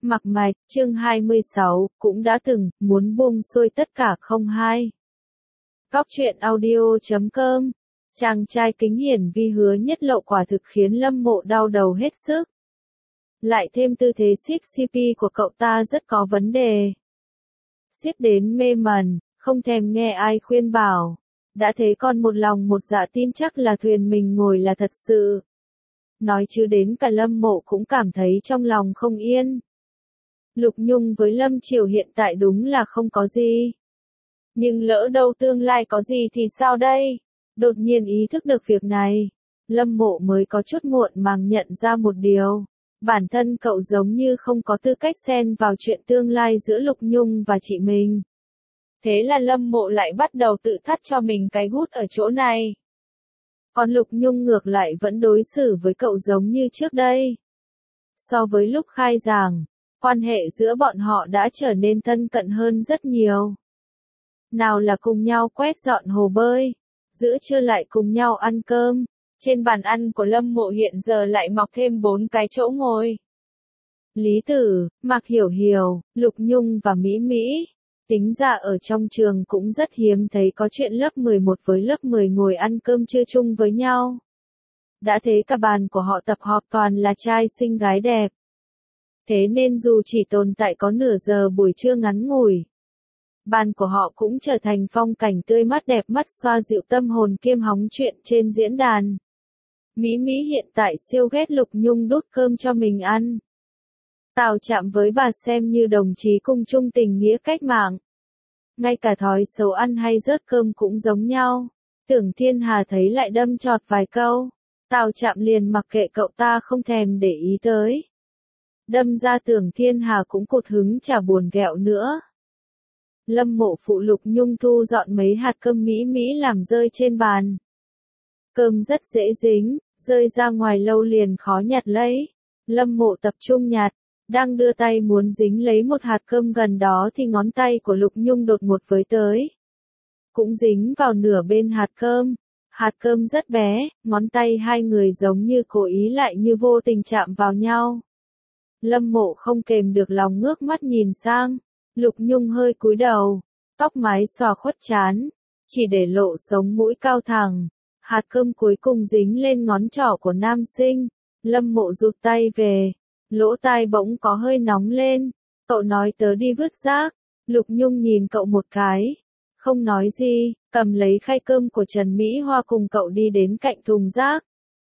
Mặc mạch, chương 26, cũng đã từng, muốn buông xuôi tất cả không hai. Góc truyện audio.com. Chàng trai kính hiển vi hứa nhất lộ quả thực khiến Lâm Mộ đau đầu hết sức. Lại thêm tư thế siết CP của cậu ta rất có vấn đề. Siết đến mê mẩn, không thèm nghe ai khuyên bảo. Đã thế còn một lòng một dạ tin chắc là thuyền mình ngồi là thật sự. Nói chứ đến cả Lâm Mộ cũng cảm thấy trong lòng không yên. Lục Nhung với Lâm Triều hiện tại đúng là không có gì. Nhưng lỡ đâu tương lai có gì thì sao đây? Đột nhiên ý thức được việc này, Lâm Mộ mới có chút muộn màng nhận ra một điều. Bản thân cậu giống như không có tư cách xen vào chuyện tương lai giữa Lục Nhung và chị mình. Thế là Lâm Mộ lại bắt đầu tự thắt cho mình cái gút ở chỗ này. Còn Lục Nhung ngược lại vẫn đối xử với cậu giống như trước đây. So với lúc khai giảng, quan hệ giữa bọn họ đã trở nên thân cận hơn rất nhiều. Nào là cùng nhau quét dọn hồ bơi, giữa trưa lại cùng nhau ăn cơm. Trên bàn ăn của Lâm Mộ hiện giờ lại mọc thêm 4 cái chỗ ngồi. Lý Tử, Mạc Hiểu Hiểu, Lục Nhung và Mỹ Mỹ. Tính ra ở trong trường cũng rất hiếm thấy có chuyện lớp 11 với lớp 10 ngồi ăn cơm trưa chung với nhau. Đã thế cả bàn của họ tập họp toàn là trai xinh gái đẹp. Thế nên dù chỉ tồn tại có nửa giờ buổi trưa ngắn ngủi, bàn của họ cũng trở thành phong cảnh tươi mát đẹp mắt xoa dịu tâm hồn kiêm hóng chuyện trên diễn đàn. Mỹ Mỹ hiện tại siêu ghét Lục Nhung đút cơm cho mình ăn. Tào Trạm với bà xem như đồng chí cùng chung tình nghĩa cách mạng. Ngay cả thói xấu ăn hay rớt cơm cũng giống nhau. Tưởng Thiên Hà thấy lại đâm chọt vài câu. Tào Trạm liền mặc kệ cậu ta không thèm để ý tới. Đâm ra Tưởng Thiên Hà cũng cụt hứng chả buồn ghẹo nữa. Lâm Mộ phụ Lục Nhung thu dọn mấy hạt cơm Mỹ Mỹ làm rơi trên bàn. Cơm rất dễ dính, rơi ra ngoài lâu liền khó nhặt lấy. Lâm Mộ tập trung nhặt, đang đưa tay muốn dính lấy một hạt cơm gần đó thì ngón tay của Lục Nhung đột ngột với tới. Cũng dính vào nửa bên hạt cơm. Hạt cơm rất bé, ngón tay hai người giống như cố ý lại như vô tình chạm vào nhau. Lâm Mộ không kềm được lòng ngước mắt nhìn sang. Lục Nhung hơi cúi đầu, tóc mái xòa khuất trán, chỉ để lộ sống mũi cao thẳng. Hạt cơm cuối cùng dính lên ngón trỏ của nam sinh. Lâm Mộ rụt tay về, lỗ tai bỗng có hơi nóng lên. Cậu nói tớ đi vứt rác. Lục Nhung nhìn cậu một cái, không nói gì, cầm lấy khay cơm của Trần Mỹ Hoa cùng cậu đi đến cạnh thùng rác.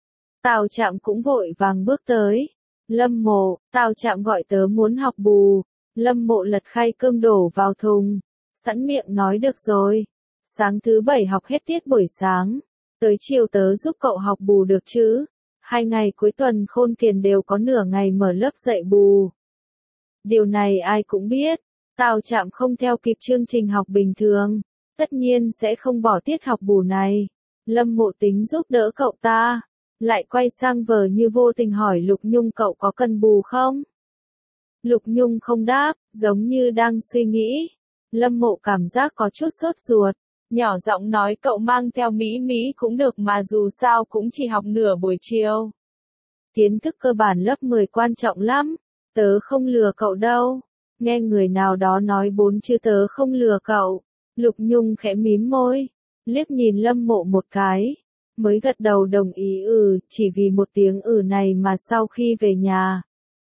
Tào Trạm cũng vội vàng bước tới. Lâm Mộ, Tào Trạm gọi tớ muốn học bù. Lâm Mộ lật khay cơm đổ vào thùng, sẵn miệng nói được rồi. Sáng thứ 7 học hết tiết buổi sáng, tới chiều tớ giúp cậu học bù được chứ. 2 ngày cuối tuần Khôn Kiền đều có nửa ngày mở lớp dạy bù. Điều này ai cũng biết, Tào Trạm không theo kịp chương trình học bình thường, tất nhiên sẽ không bỏ tiết học bù này. Lâm Mộ tính giúp đỡ cậu ta, lại quay sang vờ như vô tình hỏi Lục Nhung cậu có cần bù không? Lục Nhung không đáp, giống như đang suy nghĩ. Lâm Mộ cảm giác có chút sốt ruột, nhỏ giọng nói cậu mang theo Mỹ Mỹ cũng được mà dù sao cũng chỉ học nửa buổi chiều. Kiến thức cơ bản lớp 10 quan trọng lắm, tớ không lừa cậu đâu. Nghe người nào đó nói 4 chữ tớ không lừa cậu. Lục Nhung khẽ mím môi, liếc nhìn Lâm Mộ một cái, mới gật đầu đồng ý chỉ vì một tiếng này mà sau khi về nhà.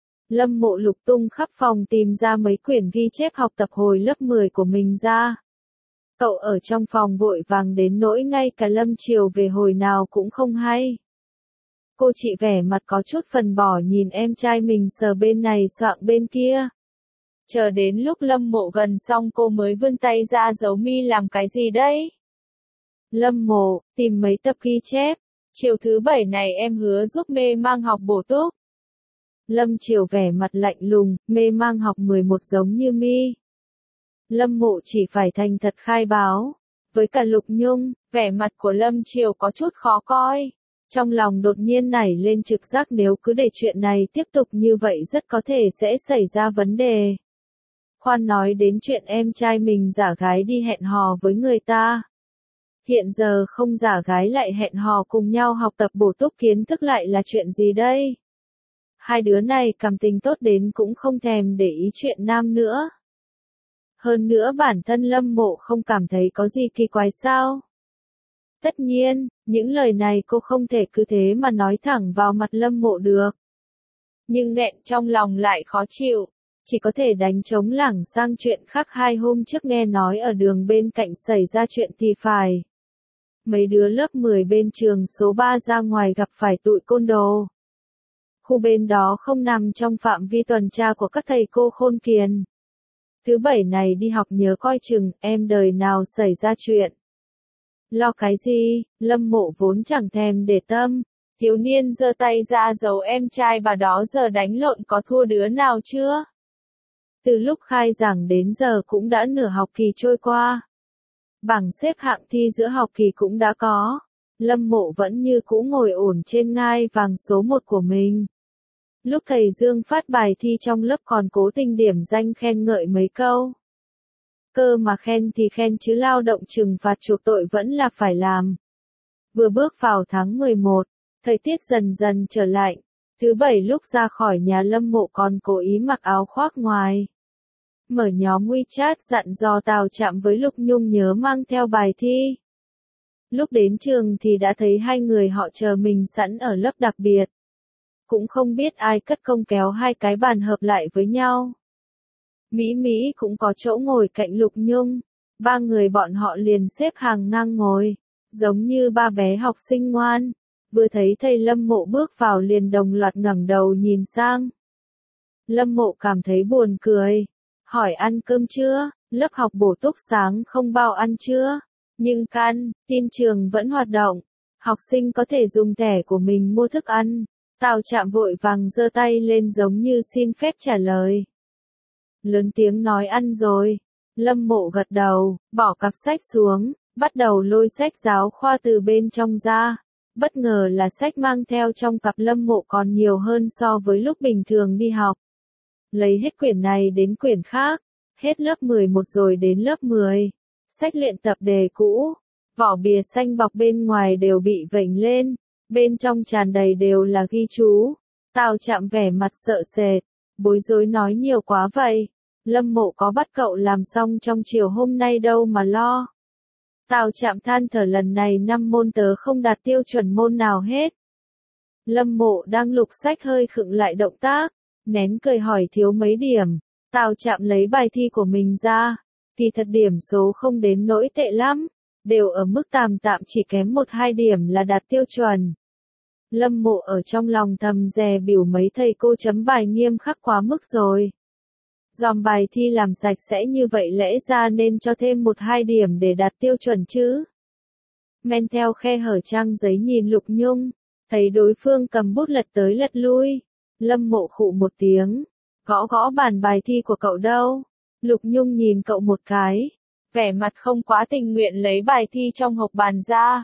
Lâm Mộ lục tung khắp phòng tìm ra mấy quyển ghi chép học tập hồi lớp 10 của mình ra. Cậu ở trong phòng vội vàng đến nỗi ngay cả Lâm Triều về hồi nào cũng không hay. Cô chị vẻ mặt có chút phần bỏ nhìn em trai mình sờ bên này soạng bên kia. Chờ đến lúc Lâm Mộ gần xong cô mới vươn tay ra giấu mi làm cái gì đấy? Lâm Mộ, tìm mấy tập ghi chép. Chiều thứ 7 này em hứa giúp mê mang học bổ túc. Lâm Triều vẻ mặt lạnh lùng, mê mang học 11 giống như mi. Lâm Mộ chỉ phải thành thật khai báo. Với cả Lục Nhung, vẻ mặt của Lâm Triều có chút khó coi. Trong lòng đột nhiên nảy lên trực giác nếu cứ để chuyện này tiếp tục như vậy rất có thể sẽ xảy ra vấn đề. Khoan nói đến chuyện em trai mình giả gái đi hẹn hò với người ta. Hiện giờ không giả gái lại hẹn hò cùng nhau học tập bổ túc kiến thức lại là chuyện gì đây? Hai đứa này cảm tình tốt đến cũng không thèm để ý chuyện nam nữa. Hơn nữa bản thân Lâm Mộ không cảm thấy có gì kỳ quái sao. Tất nhiên, những lời này cô không thể cứ thế mà nói thẳng vào mặt Lâm Mộ được. Nhưng nghẹn trong lòng lại khó chịu, chỉ có thể đánh trống lảng sang chuyện khác. 2 hôm trước nghe nói ở đường bên cạnh xảy ra chuyện thì phải. Mấy đứa lớp 10 bên trường số 3 ra ngoài gặp phải tụi côn đồ. Khu bên đó không nằm trong phạm vi tuần tra của các thầy cô khôn kiền. Thứ bảy này đi học nhớ coi chừng, em đời nào xảy ra chuyện. Lo cái gì, Lâm Mộ vốn chẳng thèm để tâm. Thiếu niên giơ tay ra giấu em trai bà đó giờ đánh lộn có thua đứa nào chưa? Từ lúc khai giảng đến giờ cũng đã nửa học kỳ trôi qua. Bảng xếp hạng thi giữa học kỳ cũng đã có. Lâm Mộ vẫn như cũ ngồi ổn trên ngai vàng số 1 của mình. Lúc thầy Dương phát bài thi trong lớp còn cố tình điểm danh khen ngợi mấy câu. Cơ mà khen thì khen chứ lao động trừng phạt chuộc tội vẫn là phải làm. Vừa bước vào tháng 11, thời tiết dần dần trở lạnh. Thứ bảy lúc ra khỏi nhà Lâm Mộ còn cố ý mặc áo khoác ngoài. Mở nhóm WeChat dặn dò Tào Trạm với Lục Nhung nhớ mang theo bài thi. Lúc đến trường thì đã thấy hai người họ chờ mình sẵn ở lớp đặc biệt. Cũng không biết ai cất công kéo hai cái bàn hợp lại với nhau. Mỹ Mỹ cũng có chỗ ngồi cạnh Lục Nhung. Ba người bọn họ liền xếp hàng ngang ngồi, giống như ba bé học sinh ngoan. Vừa thấy thầy Lâm Mộ bước vào liền đồng loạt ngẩng đầu nhìn sang. Lâm Mộ cảm thấy buồn cười. Hỏi ăn cơm chưa, lớp học bổ túc sáng không bao ăn chưa? Nhưng tin trường vẫn hoạt động. Học sinh có thể dùng thẻ của mình mua thức ăn. Tào Trạm vội vàng giơ tay lên giống như xin phép trả lời. Lớn tiếng nói ăn rồi. Lâm Mộ gật đầu, bỏ cặp sách xuống, bắt đầu lôi sách giáo khoa từ bên trong ra. Bất ngờ là sách mang theo trong cặp Lâm Mộ còn nhiều hơn so với lúc bình thường đi học. Lấy hết quyển này đến quyển khác, hết lớp 11 rồi đến lớp 10. Sách luyện tập đề cũ, vỏ bìa xanh bọc bên ngoài đều bị vểnh lên, bên trong tràn đầy đều là ghi chú. Tào Trạm vẻ mặt sợ sệt, bối rối nói nhiều quá vậy. Lâm Mộ có bắt cậu làm xong trong chiều hôm nay đâu mà lo. Tào Trạm than thở lần này 5 môn tớ không đạt tiêu chuẩn môn nào hết. Lâm Mộ đang lục sách hơi khựng lại động tác, nén cười hỏi thiếu mấy điểm. Tào Trạm lấy bài thi của mình ra, thì thật điểm số không đến nỗi tệ lắm, đều ở mức tạm tạm chỉ kém 1-2 điểm là đạt tiêu chuẩn. Lâm Mộ ở trong lòng thầm dè bỉu mấy thầy cô chấm bài nghiêm khắc quá mức rồi. Dòm bài thi làm sạch sẽ như vậy lẽ ra nên cho thêm 1-2 điểm để đạt tiêu chuẩn chứ. Men theo khe hở trang giấy nhìn Lục Nhung, thấy đối phương cầm bút lật tới lật lui. Lâm Mộ khụ một tiếng, gõ gõ bàn bài thi của cậu đâu. Lục Nhung nhìn cậu một cái, vẻ mặt không quá tình nguyện lấy bài thi trong hộp bàn ra.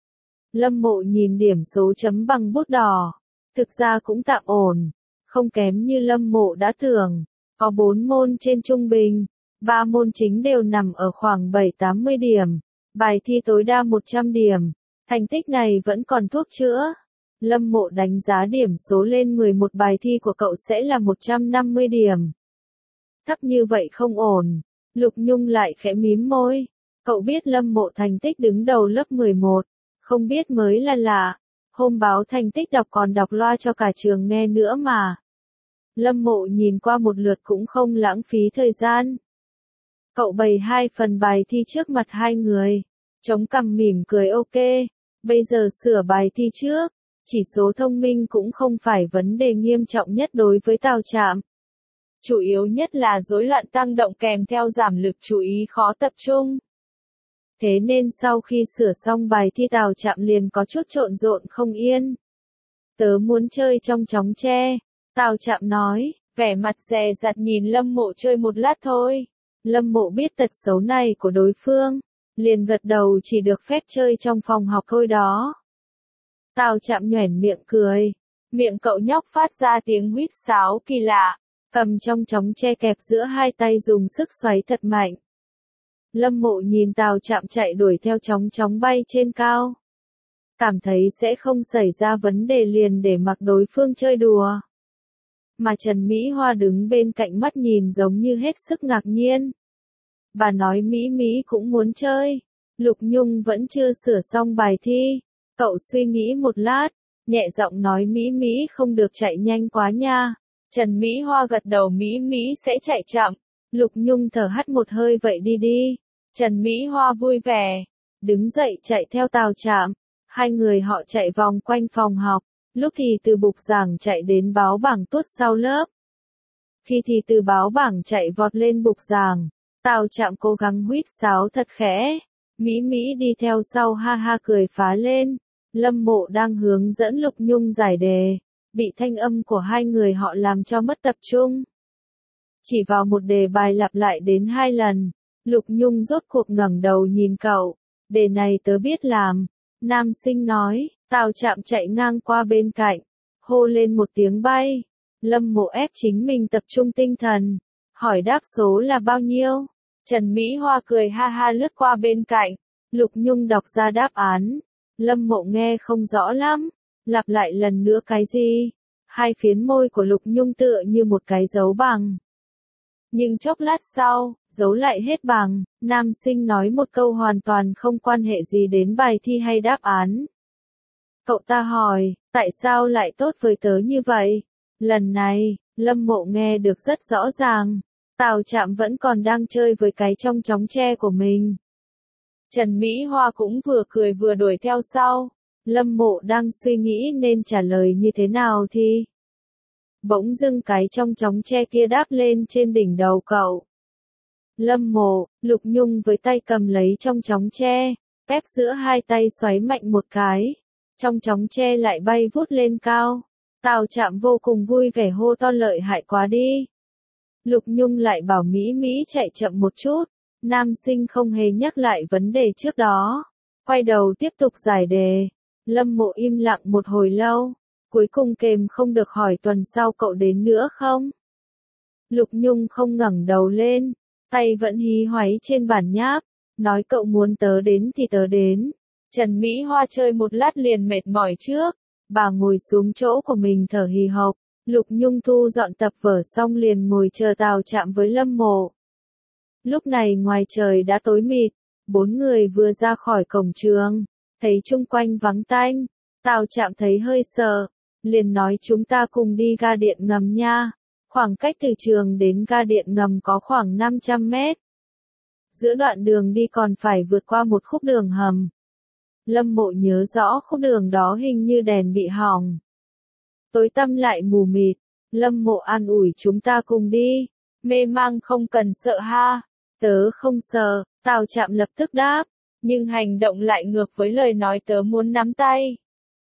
Lâm Mộ nhìn điểm số chấm bằng bút đỏ, thực ra cũng tạm ổn, không kém như Lâm Mộ đã tưởng, có 4 môn trên trung bình, 3 môn chính đều nằm ở khoảng 7-80 điểm, bài thi tối đa 100 điểm, thành tích này vẫn còn thuốc chữa. Lâm Mộ đánh giá điểm số lên 11 bài thi của cậu sẽ là 150 điểm. Thấp như vậy không ổn. Lục Nhung lại khẽ mím môi. Cậu biết Lâm Mộ thành tích đứng đầu lớp 11, không biết mới là lạ. Hôm báo thành tích đọc còn đọc loa cho cả trường nghe nữa mà. Lâm Mộ nhìn qua một lượt cũng không lãng phí thời gian. Cậu bày 2 phần bài thi trước mặt hai người. Chống cằm mỉm cười ok. Bây giờ sửa bài thi trước. Chỉ số thông minh cũng không phải vấn đề nghiêm trọng nhất đối với Tào Trạm. Chủ yếu nhất là rối loạn tăng động kèm theo giảm lực chú ý khó tập trung. Thế nên sau khi sửa xong bài thi Tào Trạm liền có chút trộn rộn không yên. Tớ muốn chơi trong chóng tre. Tào Trạm nói, vẻ mặt dè dặt nhìn Lâm Mộ chơi một lát thôi. Lâm Mộ biết tật xấu này của đối phương, liền gật đầu chỉ được phép chơi trong phòng học thôi đó. Tào Trạm nhoẻn miệng cười, miệng cậu nhóc phát ra tiếng huýt sáo kỳ lạ, cầm trong chóng tre kẹp giữa hai tay dùng sức xoáy thật mạnh. Lâm Mộ nhìn Tào Trạm chạy đuổi theo chóng bay trên cao. Cảm thấy sẽ không xảy ra vấn đề liền để mặc đối phương chơi đùa. mà Trần Mỹ Hoa đứng bên cạnh mắt nhìn giống như hết sức ngạc nhiên. Bà nói Mỹ Mỹ cũng muốn chơi. Lục Nhung vẫn chưa sửa xong bài thi. Cậu suy nghĩ một lát, nhẹ giọng nói Mỹ Mỹ không được chạy nhanh quá nha. Trần Mỹ Hoa gật đầu Mỹ Mỹ sẽ chạy chậm. Lục Nhung thở hắt một hơi vậy đi đi. Trần Mỹ Hoa vui vẻ, đứng dậy chạy theo Tào Trạm. Hai người họ chạy vòng quanh phòng học, lúc thì từ bục giảng chạy đến báo bảng tuốt sau lớp. Khi thì từ báo bảng chạy vọt lên bục giảng, Tào Trạm cố gắng huýt sáo thật khẽ. Mỹ Mỹ đi theo sau ha ha cười phá lên. Lâm Mộ đang hướng dẫn Lục Nhung giải đề, bị thanh âm của hai người họ làm cho mất tập trung. Chỉ vào một đề bài lặp lại đến 2 lần, Lục Nhung rốt cuộc ngẩng đầu nhìn cậu. Đề này tớ biết làm. Nam sinh nói. Tào Trạm chạy ngang qua bên cạnh, hô lên một tiếng bay. Lâm Mộ ép chính mình tập trung tinh thần, hỏi đáp số là bao nhiêu. Trần Mỹ Hoa cười ha ha lướt qua bên cạnh. Lục Nhung đọc ra đáp án. Lâm Mộ nghe không rõ lắm, lặp lại lần nữa cái gì? Hai phiến môi của Lục Nhung tựa như một cái dấu bằng. Nhưng chốc lát sau, dấu lại hết bằng. Nam sinh nói một câu hoàn toàn không quan hệ gì đến bài thi hay đáp án. Cậu ta hỏi, tại sao lại tốt với tớ như vậy? Lần này, Lâm Mộ nghe được rất rõ ràng. Tào Trạm vẫn còn đang chơi với cái trong chóng tre của mình. Trần Mỹ Hoa cũng vừa cười vừa đuổi theo sau. Lâm Mộ đang suy nghĩ nên trả lời như thế nào thì bỗng dưng cái trong chóng tre kia đáp lên trên đỉnh đầu cậu. Lâm Mộ, Lục Nhung với tay cầm lấy trong chóng tre, ép giữa hai tay xoáy mạnh một cái. Trong chóng tre lại bay vút lên cao. Tào Trạm vô cùng vui vẻ hô to lợi hại quá đi. Lục Nhung lại bảo Mỹ Mỹ chạy chậm một chút. Nam sinh không hề nhắc lại vấn đề trước đó. Quay đầu tiếp tục giải đề. Lâm Mộ im lặng một hồi lâu. Cuối cùng kềm không được hỏi tuần sau cậu đến nữa không? Lục Nhung không ngẩng đầu lên. Tay vẫn hí hoáy trên bản nháp. Nói cậu muốn tớ đến thì tớ đến. Trần Mỹ Hoa chơi một lát liền mệt mỏi trước. Bà ngồi xuống chỗ của mình thở hì hộc. Lục Nhung thu dọn tập vở xong liền ngồi chờ Tào Trạm với Lâm Mộ. Lúc này ngoài trời đã tối mịt. 4 người vừa ra khỏi cổng trường. Thấy chung quanh vắng tanh. Tào Trạm thấy hơi sợ. Liền nói chúng ta cùng đi ga điện ngầm nha. Khoảng cách từ trường đến ga điện ngầm có khoảng 500 mét. Giữa đoạn đường đi còn phải vượt qua một khúc đường hầm. Lâm Mộ nhớ rõ khúc đường đó hình như đèn bị hỏng. Tối tăm lại mù mịt. Lâm Mộ an ủi chúng ta cùng đi. Mê mang không cần sợ ha. Tớ không sợ, Tào Trạm lập tức đáp. Nhưng hành động lại ngược với lời nói tớ muốn nắm tay.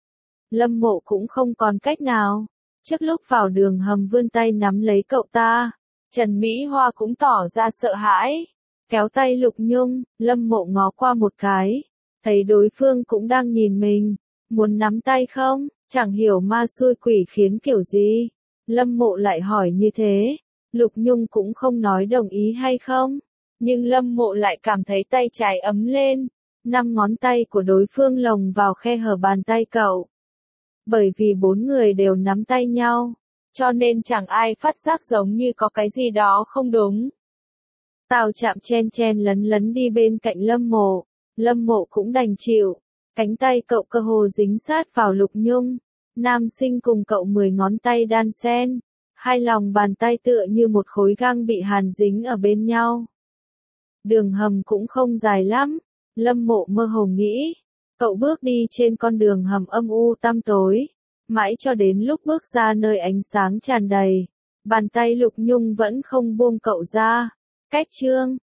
Lâm Mộ cũng không còn cách nào. Trước lúc vào đường hầm vươn tay nắm lấy cậu ta. Trần Mỹ Hoa cũng tỏ ra sợ hãi. Kéo tay Lục Nhung, Lâm Mộ ngó qua một cái. Thấy đối phương cũng đang nhìn mình. Muốn nắm tay không? Chẳng hiểu ma xui quỷ khiến kiểu gì. Lâm Mộ lại hỏi như thế. Lục Nhung cũng không nói đồng ý hay không. Nhưng Lâm Mộ lại cảm thấy tay trái ấm lên. 5 ngón tay của đối phương lồng vào khe hở bàn tay cậu. Bởi vì 4 người đều nắm tay nhau. Cho nên chẳng ai phát giác giống như có cái gì đó không đúng. Tào Trạm chen chen lấn lấn đi bên cạnh Lâm Mộ. Lâm Mộ cũng đành chịu. Cánh tay cậu cơ hồ dính sát vào Lục Nhung. Nam sinh cùng cậu 10 ngón tay đan xen. Hai lòng bàn tay tựa như một khối gang bị hàn dính ở bên nhau. Đường hầm cũng không dài lắm. Lâm Mộ mơ hồ nghĩ. Cậu bước đi trên con đường hầm âm u tăm tối. Mãi cho đến lúc bước ra nơi ánh sáng tràn đầy. Bàn tay Lục Nhung vẫn không buông cậu ra. Cách chương